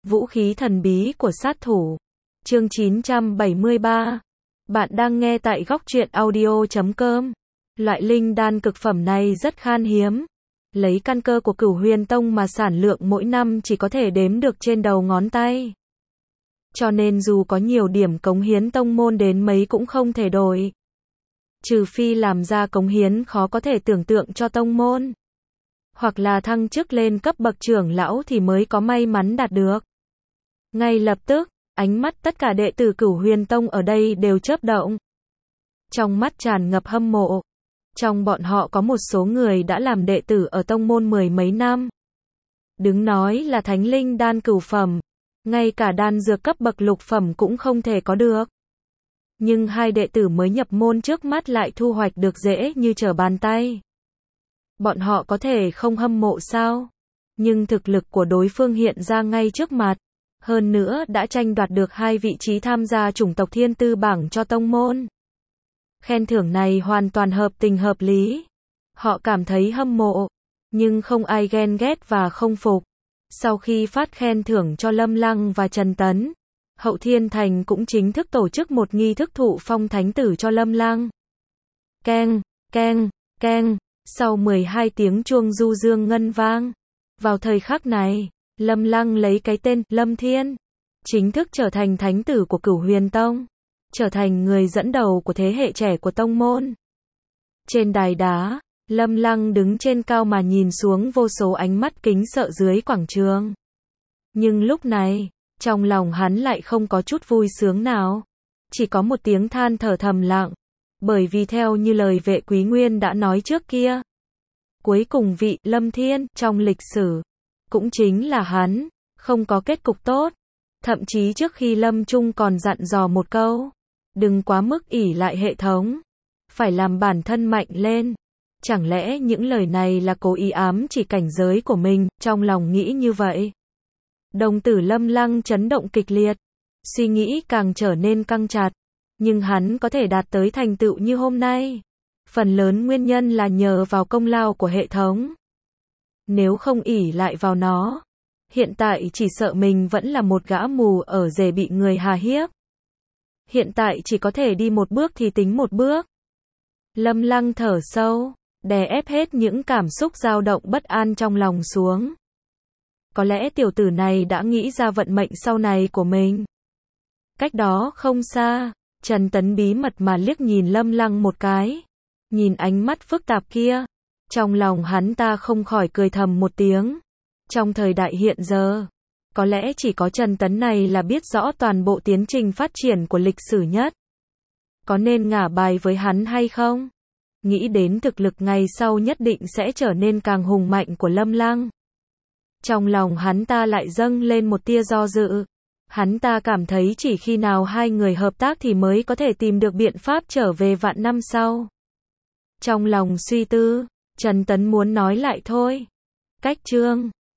Vũ khí thần bí của sát thủ. Chương 973. Bạn đang nghe tại góc truyện audio.com. Loại linh đan cực phẩm này rất khan hiếm. Lấy căn cơ của Cửu Huyền Tông mà sản lượng mỗi năm chỉ có thể đếm được trên đầu ngón tay. Cho nên dù có nhiều điểm cống hiến tông môn đến mấy cũng không thể đổi. Trừ phi làm ra cống hiến khó có thể tưởng tượng cho tông môn. Hoặc là thăng chức lên cấp bậc trưởng lão thì mới có may mắn đạt được. Ngay lập tức, ánh mắt tất cả đệ tử Cửu Huyền Tông ở đây đều chớp động. Trong mắt tràn ngập hâm mộ. Trong bọn họ có một số người đã làm đệ tử ở tông môn mười mấy năm. Đừng nói là thánh linh đan cửu phẩm, ngay cả đan dược cấp bậc lục phẩm cũng không thể có được. Nhưng hai đệ tử mới nhập môn trước mắt lại thu hoạch được dễ như trở bàn tay. Bọn họ có thể không hâm mộ sao? Nhưng thực lực của đối phương hiện ra ngay trước mặt. Hơn nữa đã tranh đoạt được 2 vị trí tham gia chủng tộc thiên tư bảng cho tông môn. Khen thưởng này hoàn toàn hợp tình hợp lý. Họ cảm thấy hâm mộ, nhưng không ai ghen ghét và không phục. Sau khi phát khen thưởng cho Lâm Lăng và Trần Tấn, Hậu Thiên Thành cũng chính thức tổ chức một nghi thức thụ phong thánh tử cho Lâm Lăng. Keng, keng, keng, sau 12 tiếng chuông du dương ngân vang. Vào thời khắc này, Lâm Lăng lấy cái tên Lâm Thiên, chính thức trở thành thánh tử của Cửu Huyền Tông, trở thành người dẫn đầu của thế hệ trẻ của tông môn. Trên đài đá, Lâm Lăng đứng trên cao mà nhìn xuống vô số ánh mắt kính sợ dưới quảng trường. Nhưng lúc này, trong lòng hắn lại không có chút vui sướng nào. Chỉ có một tiếng than thở thầm lặng. Bởi vì theo như lời Vệ Quý Nguyên đã nói trước kia, cuối cùng vị Lâm Thiên trong lịch sử, cũng chính là hắn, không có kết cục tốt. Thậm chí trước khi lâm chung còn dặn dò một câu, đừng quá mức ỷ lại hệ thống, phải làm bản thân mạnh lên. Chẳng lẽ những lời này là cố ý ám chỉ cảnh giới của mình? Trong lòng nghĩ như vậy, đồng tử Lâm Lăng chấn động kịch liệt, suy nghĩ càng trở nên căng chặt. Nhưng hắn có thể đạt tới thành tựu như hôm nay, phần lớn nguyên nhân là nhờ vào công lao của hệ thống. Nếu không ỷ lại vào nó, hiện tại chỉ sợ mình vẫn là một gã mù ở rể bị người hà hiếp. Hiện tại chỉ có thể đi một bước thì tính một bước. Lâm Lăng thở sâu, đè ép hết những cảm xúc dao động bất an trong lòng xuống. Có lẽ tiểu tử này đã nghĩ ra vận mệnh sau này của mình. Cách đó không xa, Trần Tấn bí mật mà liếc nhìn Lâm Lăng một cái. Nhìn ánh mắt phức tạp kia, trong lòng hắn ta không khỏi cười thầm một tiếng. Trong thời đại hiện giờ, có lẽ chỉ có Trần Tấn này là biết rõ toàn bộ tiến trình phát triển của lịch sử nhất. Có nên ngả bài với hắn hay không? Nghĩ đến thực lực ngày sau nhất định sẽ trở nên càng hùng mạnh của Lâm Lăng. Trong lòng hắn ta lại dâng lên một tia do dự. Hắn ta cảm thấy chỉ khi nào hai người hợp tác thì mới có thể tìm được biện pháp trở về vạn năm sau. Trong lòng suy tư, Trần Tấn muốn nói lại thôi. Cách chương